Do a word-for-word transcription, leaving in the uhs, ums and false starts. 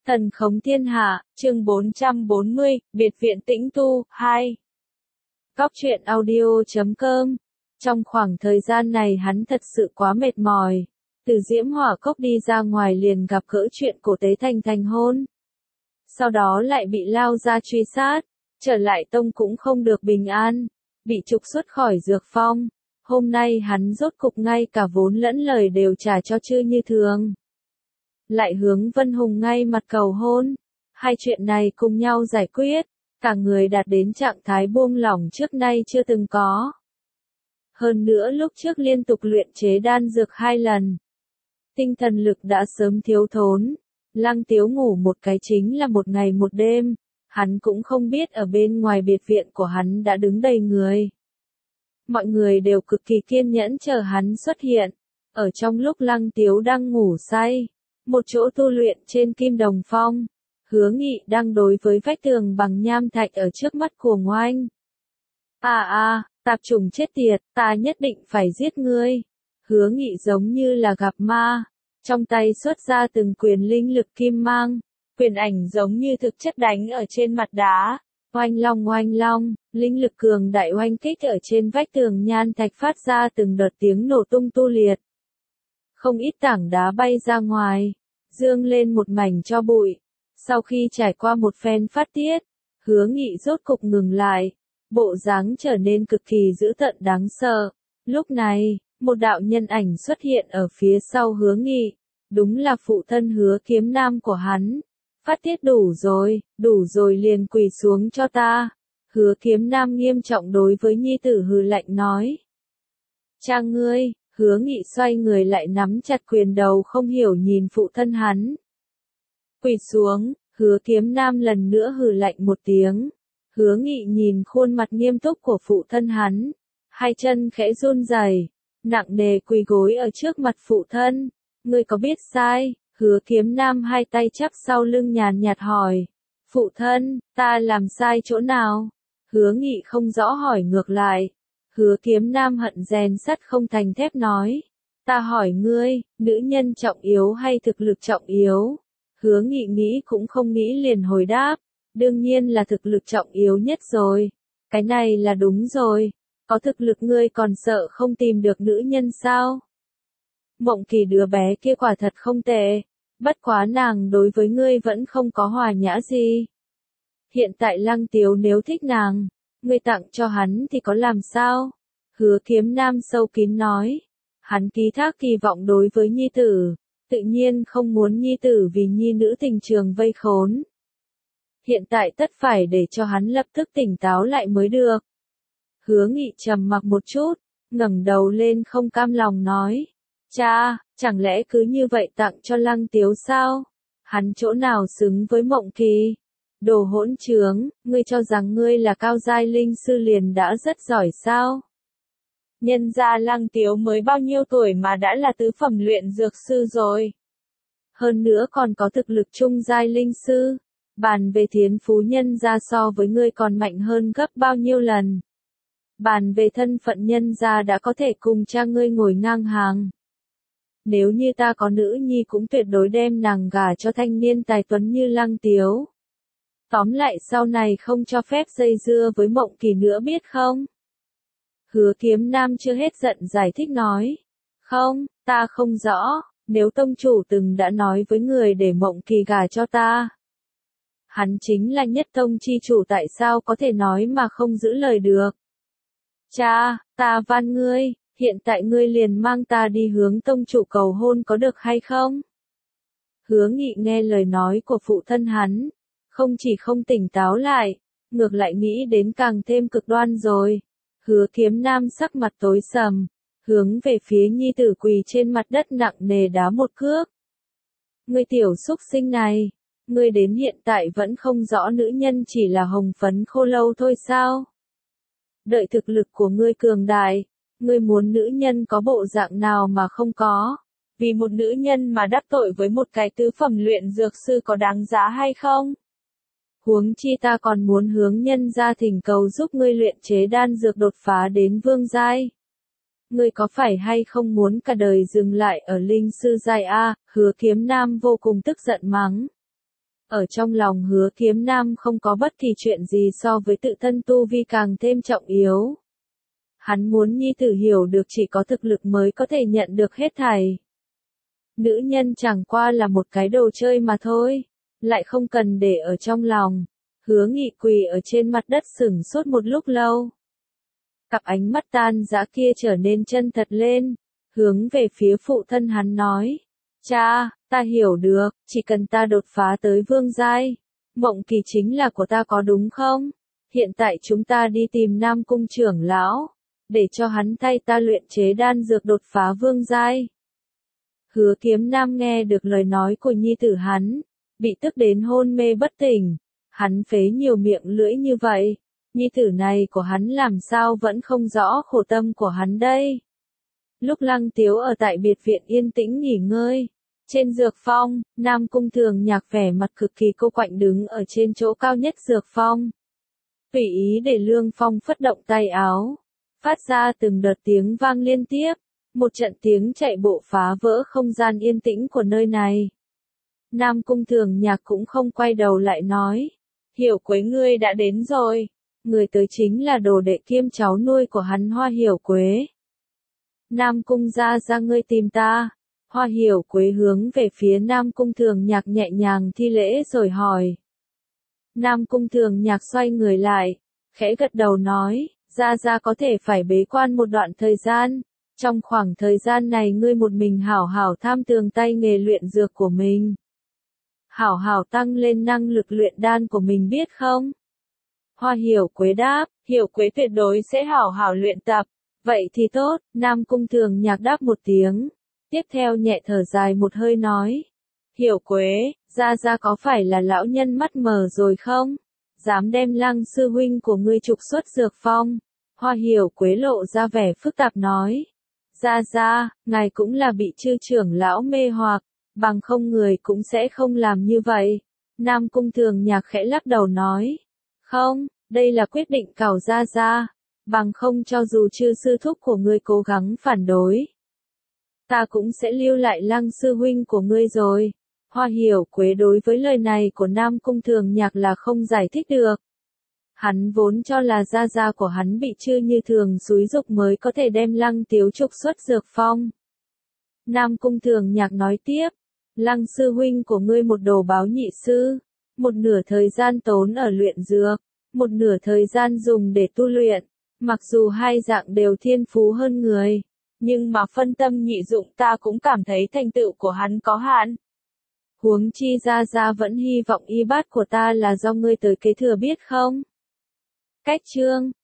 Thần khống thiên hạ, chương bốn trăm bốn mươi, biệt viện tĩnh tu, hai. Góc truyện audio chấm com. Trong khoảng thời gian này hắn thật sự quá mệt mỏi. Từ Diễm Hỏa Cốc đi ra ngoài liền gặp gỡ chuyện cổ Tế Thành thành hôn. Sau đó lại bị lao ra truy sát. Trở lại tông cũng không được bình an. Bị trục xuất khỏi dược phong. Hôm nay hắn rốt cục ngay cả vốn lẫn lời đều trả cho Chư Như Thường. Lại hướng Vân Hùng ngay mặt cầu hôn. Hai chuyện này cùng nhau giải quyết, cả người đạt đến trạng thái buông lỏng trước nay chưa từng có. Hơn nữa lúc trước liên tục luyện chế đan dược hai lần. Tinh thần lực đã sớm thiếu thốn. Lăng Tiếu ngủ một cái chính là một ngày một đêm. Hắn cũng không biết ở bên ngoài biệt viện của hắn đã đứng đầy người. Mọi người đều cực kỳ kiên nhẫn chờ hắn xuất hiện. Ở trong lúc Lăng Tiếu đang ngủ say. Một chỗ tu luyện trên Kim Đồng Phong. Hứa Nghị đang đối với vách tường bằng nham thạch ở trước mắt của Ngoanh. À à, tạp trùng chết tiệt, ta nhất định phải giết ngươi. Hứa Nghị giống như là gặp ma. Trong tay xuất ra từng quyền linh lực kim mang. Quyền ảnh giống như thực chất đánh ở trên mặt đá. Oanh long oanh long, linh lực cường đại oanh kích ở trên vách tường nham thạch phát ra từng đợt tiếng nổ tung tu liệt. Không ít tảng đá bay ra ngoài, dương lên một mảnh cho bụi. Sau khi trải qua một phen phát tiết, Hứa Nghị rốt cục ngừng lại, bộ dáng trở nên cực kỳ dữ tợn đáng sợ. Lúc này, một đạo nhân ảnh xuất hiện ở phía sau Hứa Nghị, đúng là phụ thân Hứa Kiếm Nam của hắn. Phát tiết đủ rồi, đủ rồi liền quỳ xuống cho ta. Hứa Kiếm Nam nghiêm trọng đối với nhi tử hừ lạnh nói. Cha ngươi. Hứa Nghị xoay người lại nắm chặt quyền đầu không hiểu nhìn phụ thân hắn. Quỳ xuống, Hứa Kiếm Nam lần nữa hừ lạnh một tiếng. Hứa Nghị nhìn khuôn mặt nghiêm túc của phụ thân hắn. Hai chân khẽ run rẩy, nặng nề quỳ gối ở trước mặt phụ thân. Ngươi có biết sai? Hứa Kiếm Nam hai tay chắp sau lưng nhàn nhạt hỏi. Phụ thân, ta làm sai chỗ nào? Hứa Nghị không rõ hỏi ngược lại. Hứa Kiếm Nam hận rèn sắt không thành thép nói. Ta hỏi ngươi, nữ nhân trọng yếu hay thực lực trọng yếu? Hứa Nghị nghĩ cũng không nghĩ liền hồi đáp. Đương nhiên là thực lực trọng yếu nhất rồi. Cái này là đúng rồi. Có thực lực ngươi còn sợ không tìm được nữ nhân sao? Mộng Kỳ đứa bé kia quả thật không tệ. Bất quá nàng đối với ngươi vẫn không có hòa nhã gì. Hiện tại Lăng Tiếu nếu thích nàng, ngươi tặng cho hắn thì có làm sao? Hứa Kiếm Nam sâu kín nói. Hắn ký thác kỳ vọng đối với nhi tử, tự nhiên không muốn nhi tử vì nhi nữ tình trường vây khốn. Hiện tại tất phải để cho hắn lập tức tỉnh táo lại mới được. Hứa Nghị trầm mặc một chút, ngẩng đầu lên không cam lòng nói. Cha, chẳng lẽ cứ như vậy tặng cho Lăng Tiếu sao? Hắn chỗ nào xứng với Mộng Kỳ? Đồ hỗn trướng, ngươi cho rằng ngươi là cao giai linh sư liền đã rất giỏi sao? Nhân gia Lăng Tiếu mới bao nhiêu tuổi mà đã là tứ phẩm luyện dược sư rồi. Hơn nữa còn có thực lực trung giai linh sư. Bàn về thiên phú nhân gia so với ngươi còn mạnh hơn gấp bao nhiêu lần. Bàn về thân phận nhân gia đã có thể cùng cha ngươi ngồi ngang hàng. Nếu như ta có nữ nhi cũng tuyệt đối đem nàng gả cho thanh niên tài tuấn như Lăng Tiếu. Tóm lại sau này không cho phép dây dưa với Mộng Kỳ nữa biết không? Hứa Kiếm Nam chưa hết giận giải thích nói. Không, ta không rõ, nếu tông chủ từng đã nói với người để Mộng Kỳ gả cho ta. Hắn chính là nhất tông chi chủ tại sao có thể nói mà không giữ lời được. Cha, ta van ngươi, hiện tại ngươi liền mang ta đi hướng tông chủ cầu hôn có được hay không? Hứa Nghị nghe lời nói của phụ thân hắn. Không chỉ không tỉnh táo lại, ngược lại nghĩ đến càng thêm cực đoan rồi. Hứa Kiếm Nam sắc mặt tối sầm, hướng về phía nhi tử quỳ trên mặt đất nặng nề đá một cước. Ngươi tiểu súc sinh này, ngươi đến hiện tại vẫn không rõ nữ nhân chỉ là hồng phấn khô lâu thôi sao? Đợi thực lực của ngươi cường đại, ngươi muốn nữ nhân có bộ dạng nào mà không có? Vì một nữ nhân mà đắc tội với một cái tứ phẩm luyện dược sư có đáng giá hay không? Huống chi ta còn muốn hướng nhân gia thỉnh cầu giúp ngươi luyện chế đan dược đột phá đến vương giai. Ngươi có phải hay không muốn cả đời dừng lại ở linh sư giai A? Hứa Kiếm Nam vô cùng tức giận mắng. Ở trong lòng Hứa Kiếm Nam không có bất kỳ chuyện gì so với tự thân tu vi càng thêm trọng yếu. Hắn muốn nhi tử hiểu được chỉ có thực lực mới có thể nhận được hết thảy. Nữ nhân chẳng qua là một cái đồ chơi mà thôi, lại không cần để ở trong lòng. Hứa Nghị quỳ ở trên mặt đất sững sốt một lúc lâu. Cặp ánh mắt tan dã kia trở nên chân thật lên, hướng về phía phụ thân hắn nói. Cha, ta hiểu được, chỉ cần ta đột phá tới vương giai, mộng kỳ chính là của ta có đúng không? Hiện tại chúng ta đi tìm Nam Cung trưởng lão, để cho hắn thay ta luyện chế đan dược đột phá vương giai. Hứa Kiếm Nam nghe được lời nói của nhi tử hắn, bị tức đến hôn mê bất tỉnh. Hắn phế nhiều miệng lưỡi như vậy, nhi tử này của hắn làm sao vẫn không rõ khổ tâm của hắn đây. Lúc Lăng Tiếu ở tại biệt viện yên tĩnh nghỉ ngơi, trên dược phong, Nam Cung Thường Nhạc vẻ mặt cực kỳ cô quạnh đứng ở trên chỗ cao nhất dược phong. Tùy ý để Lương Phong phất động tay áo, phát ra từng đợt tiếng vang liên tiếp, một trận tiếng chạy bộ phá vỡ không gian yên tĩnh của nơi này. Nam Cung Thường Nhạc cũng không quay đầu lại nói, Hiểu Quế ngươi đã đến rồi, người tới chính là đồ đệ kiêm cháu nuôi của hắn Hoa Hiểu Quế. Nam Cung gia gia ngươi tìm ta. Hoa Hiểu Quế hướng về phía Nam Cung Thường Nhạc nhẹ nhàng thi lễ rồi hỏi. Nam Cung Thường Nhạc xoay người lại, khẽ gật đầu nói, gia gia có thể phải bế quan một đoạn thời gian, trong khoảng thời gian này ngươi một mình hảo hảo tham tường tay nghề luyện dược của mình. Hảo hảo tăng lên năng lực luyện đan của mình biết không? Hoa Hiểu Quế đáp, Hiểu Quế tuyệt đối sẽ hảo hảo luyện tập. Vậy thì tốt, Nam Cung Thường Nhạc đáp một tiếng. Tiếp theo nhẹ thở dài một hơi nói. Hiểu Quế, gia gia có phải là lão nhân mắt mờ rồi không? Dám đem Lăng sư huynh của ngươi trục xuất dược phong. Hoa Hiểu Quế lộ ra vẻ phức tạp nói. Gia gia, ngài cũng là bị chư trưởng lão mê hoặc, bằng không người cũng sẽ không làm như vậy. Nam Cung Thường Nhạc khẽ lắc đầu nói. Không, đây là quyết định cảo gia gia, bằng không cho dù chư sư thúc của ngươi cố gắng phản đối, ta cũng sẽ lưu lại Lăng sư huynh của ngươi rồi. Hoa Hiểu Quế đối với lời này của Nam Cung Thường Nhạc là không giải thích được. Hắn vốn cho là gia gia của hắn bị chư như thường xúi dục mới có thể đem Lăng Tiếu trục xuất dược phong. Nam Cung Thường Nhạc nói tiếp, Lăng sư huynh của ngươi một đồ báo nhị sư, một nửa thời gian tốn ở luyện dược, một nửa thời gian dùng để tu luyện, mặc dù hai dạng đều thiên phú hơn người, nhưng mà phân tâm nhị dụng ta cũng cảm thấy thành tựu của hắn có hạn. Huống chi gia gia vẫn hy vọng y bát của ta là do ngươi tới kế thừa biết không? Cách chương